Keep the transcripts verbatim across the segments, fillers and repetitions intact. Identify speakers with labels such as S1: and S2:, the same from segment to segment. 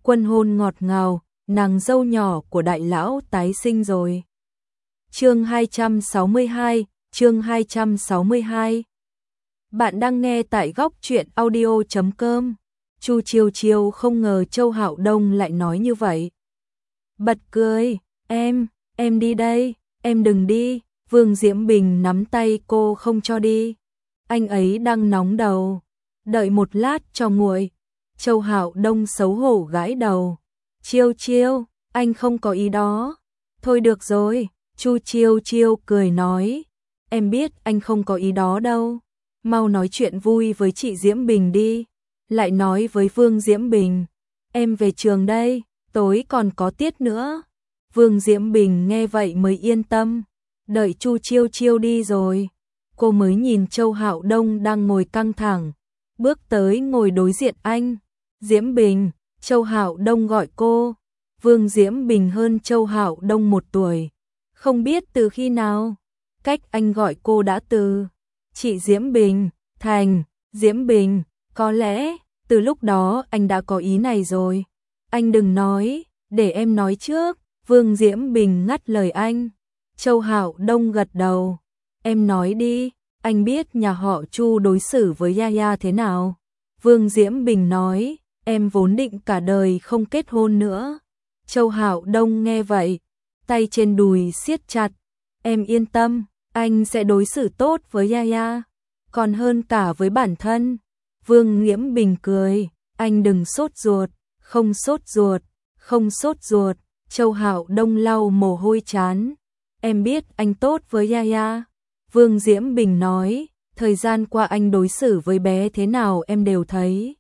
S1: Quân hôn ngọt ngào, nàng dâu nhỏ của đại lão tái sinh rồi. Chương hai trăm sáu mươi hai, chương hai trăm sáu mươi hai. Bạn đang nghe tại góc truyện audio chấm com. Chu Chiêu Chiêu không ngờ Châu Hạo Đông lại nói như vậy. Bật cười, em, em đi đây, em đừng đi. Vương Diễm Bình nắm tay cô không cho đi. Anh ấy đang nóng đầu. Đợi một lát cho nguội. Châu Hạo Đông xấu hổ gãi đầu. Chiêu Chiêu, anh không có ý đó. Thôi được rồi, Chu Chiêu Chiêu cười nói. Em biết anh không có ý đó đâu. Mau nói chuyện vui với chị Diễm Bình đi. Lại nói với Vương Diễm Bình. Em về trường đây, tối còn có tiết nữa. Vương Diễm Bình nghe vậy mới yên tâm. Đợi Chu Chiêu Chiêu đi rồi, cô mới nhìn Châu Hạo Đông đang ngồi căng thẳng. Bước tới ngồi đối diện anh. Diễm Bình, Châu Hạo Đông gọi cô. Vương Diễm Bình hơn Châu Hạo Đông một tuổi. Không biết từ khi nào, cách anh gọi cô đã từ chị Diễm Bình, thành Diễm Bình. Có lẽ, từ lúc đó anh đã có ý này rồi. Anh đừng nói, để em nói trước. Vương Diễm Bình ngắt lời anh. Châu Hạo Đông gật đầu. Em nói đi, anh biết nhà họ Chu đối xử với Yaya thế nào? Vương Diễm Bình nói, em vốn định cả đời không kết hôn nữa. Châu Hạo Đông nghe vậy, tay trên đùi siết chặt. Em yên tâm, anh sẽ đối xử tốt với Yaya, còn hơn cả với bản thân. Vương Diễm Bình cười, anh đừng sốt ruột, không sốt ruột, không sốt ruột. Châu Hạo Đông lau mồ hôi trán. Em biết anh tốt với Yaya. Vương Diễm Bình nói, thời gian qua anh đối xử với bé thế nào em đều thấy.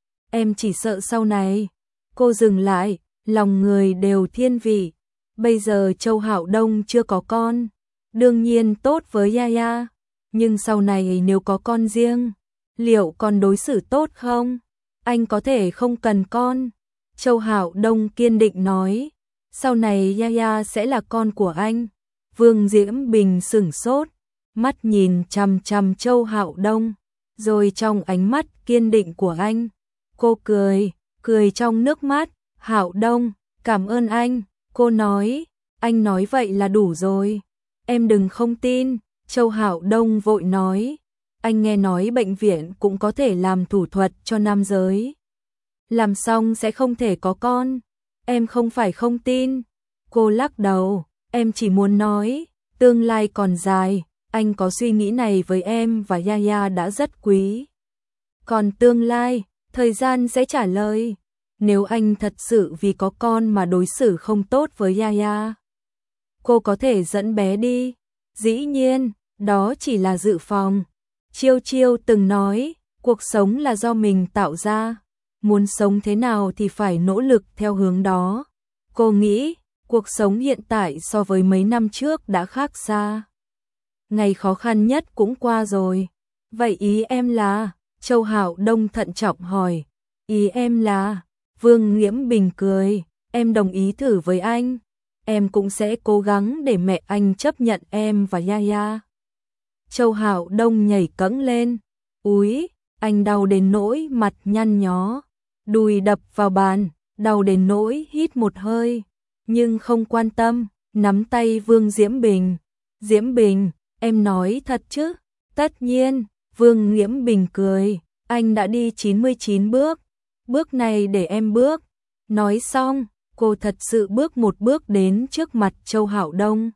S1: Em chỉ sợ sau này. Cô dừng lại, lòng người đều thiên vị. Bây giờ Châu Hạo Đông chưa có con, đương nhiên tốt với Yaya. Nhưng sau này nếu có con riêng, liệu con đối xử tốt không? Anh có thể không cần con. Châu Hạo Đông kiên định nói, sau này Yaya sẽ là con của anh. Vương Diễm Bình sửng sốt, mắt nhìn chằm chằm Châu Hạo Đông, rồi trong ánh mắt kiên định của anh, cô cười, cười trong nước mắt. Hạo Đông, cảm ơn anh. Cô nói, anh nói vậy là đủ rồi. Em đừng không tin. Châu Hạo Đông vội nói, anh nghe nói bệnh viện cũng có thể làm thủ thuật cho nam giới. Làm xong sẽ không thể có con. Em không phải không tin. Cô lắc đầu, em chỉ muốn nói, tương lai còn dài, anh có suy nghĩ này với em và Yaya đã rất quý. Còn tương lai, thời gian sẽ trả lời. Nếu anh thật sự vì có con mà đối xử không tốt với Yaya, cô có thể dẫn bé đi. Dĩ nhiên, đó chỉ là dự phòng. Chiêu Chiêu từng nói, cuộc sống là do mình tạo ra. Muốn sống thế nào thì phải nỗ lực theo hướng đó. Cô nghĩ, cuộc sống hiện tại so với mấy năm trước đã khác xa. Ngày khó khăn nhất cũng qua rồi. Vậy ý em là? Châu Hạo Đông thận trọng hỏi. Ý em là? Vương Diễm Bình cười. Em đồng ý thử với anh. Em cũng sẽ cố gắng để mẹ anh chấp nhận em và Yaya. Châu Hạo Đông nhảy cẫng lên. Úi, anh đau đến nỗi mặt nhăn nhó. Đùi đập vào bàn, đau đến nỗi hít một hơi. Nhưng không quan tâm, nắm tay Vương Diễm Bình. Diễm Bình, em nói thật chứ? Tất nhiên. Vương Diễm Bình cười. Anh đã đi chín mươi chín bước. Bước này để em bước. Nói xong, cô thật sự bước một bước đến trước mặt Châu Hạo Đông.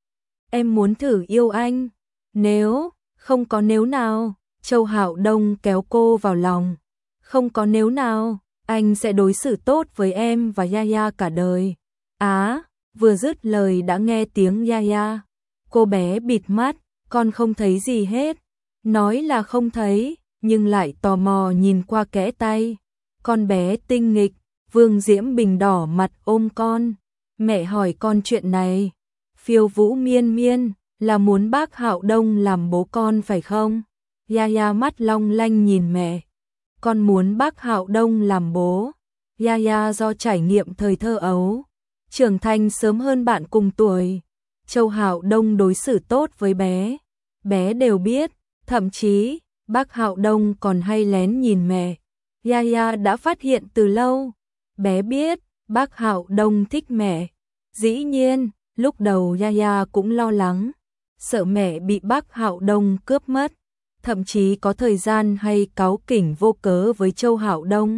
S1: Em muốn thử yêu anh. Nếu, không có nếu nào. Châu Hạo Đông kéo cô vào lòng. Không có nếu nào, anh sẽ đối xử tốt với em và Yaya cả đời. Á, vừa dứt lời đã nghe tiếng Yaya. Cô bé bịt mắt, con không thấy gì hết. Nói là không thấy, nhưng lại tò mò nhìn qua kẽ tay. Con bé tinh nghịch. Vương Diễm Bình đỏ mặt ôm con. Mẹ hỏi con chuyện này. Phiêu Vũ miên miên, là muốn bác Hạo Đông làm bố con phải không? Yaya mắt long lanh nhìn mẹ. Con muốn bác Hạo Đông làm bố. Yaya do trải nghiệm thời thơ ấu, trưởng thành sớm hơn bạn cùng tuổi. Châu Hạo Đông đối xử tốt với bé. Bé đều biết, thậm chí, bác Hạo Đông còn hay lén nhìn mẹ. Yaya đã phát hiện từ lâu. Bé biết, bác Hạo Đông thích mẹ. Dĩ nhiên, lúc đầu Yaya cũng lo lắng, sợ mẹ bị bác Hạo Đông cướp mất, thậm chí có thời gian hay cáu kỉnh vô cớ với Châu Hạo Đông.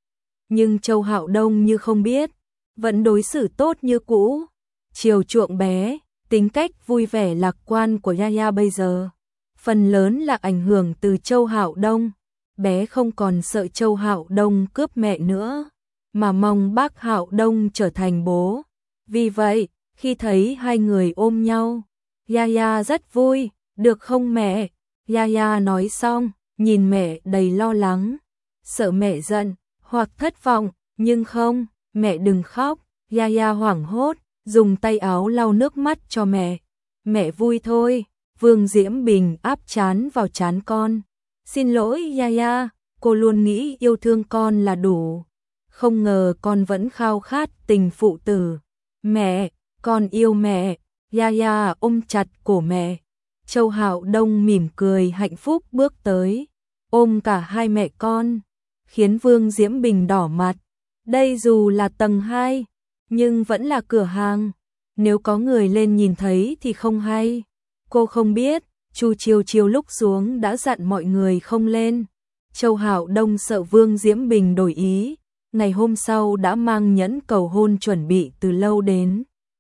S1: Nhưng Châu Hạo Đông như không biết, vẫn đối xử tốt như cũ, chiều chuộng bé, tính cách vui vẻ lạc quan của Yaya bây giờ. Phần lớn là ảnh hưởng từ Châu Hạo Đông, bé không còn sợ Châu Hạo Đông cướp mẹ nữa, mà mong bác Hạo Đông trở thành bố. Vì vậy, khi thấy hai người ôm nhau, Yaya rất vui, được không mẹ? Yaya nói xong, nhìn mẹ đầy lo lắng, sợ mẹ giận hoặc thất vọng, nhưng không, mẹ đừng khóc. Yaya hoảng hốt, dùng tay áo lau nước mắt cho mẹ. Mẹ vui thôi. Vương Diễm Bình áp trán vào trán con. Xin lỗi Yaya, cô luôn nghĩ yêu thương con là đủ. Không ngờ con vẫn khao khát tình phụ tử. Mẹ, con yêu mẹ. Yaya ôm chặt cổ mẹ. Châu Hạo Đông mỉm cười hạnh phúc bước tới, ôm cả hai mẹ con, khiến Vương Diễm Bình đỏ mặt. Đây dù là tầng hai, nhưng vẫn là cửa hàng. Nếu có người lên nhìn thấy thì không hay. Cô không biết, Chu Chiêu Chiêu lúc xuống đã dặn mọi người không lên. Châu Hạo Đông sợ Vương Diễm Bình đổi ý, ngày hôm sau đã mang nhẫn cầu hôn chuẩn bị từ lâu đến.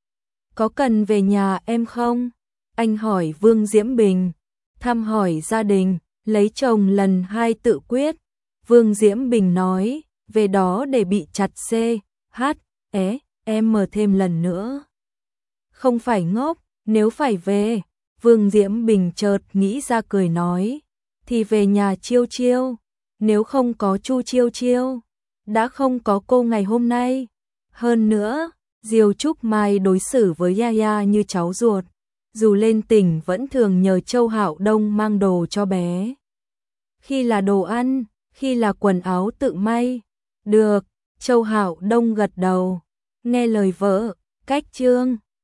S1: Có cần về nhà em không? Anh hỏi Vương Diễm Bình. Thăm hỏi gia đình, lấy chồng lần hai tự quyết. Vương Diễm Bình nói, về đó để bị chặt C, H, E, M thêm lần nữa. Không phải ngốc, nếu phải về. Vương Diễm Bình chợt nghĩ ra cười nói, thì về nhà Chiêu Chiêu, nếu không có Chu Chiêu Chiêu, đã không có cô ngày hôm nay. Hơn nữa, Diêu Trúc Mai đối xử với Yaya như cháu ruột, dù lên tỉnh vẫn thường nhờ Châu Hạo Đông mang đồ cho bé. Khi là đồ ăn, khi là quần áo tự may. Được, Châu Hạo Đông gật đầu, nghe lời vợ, cách chương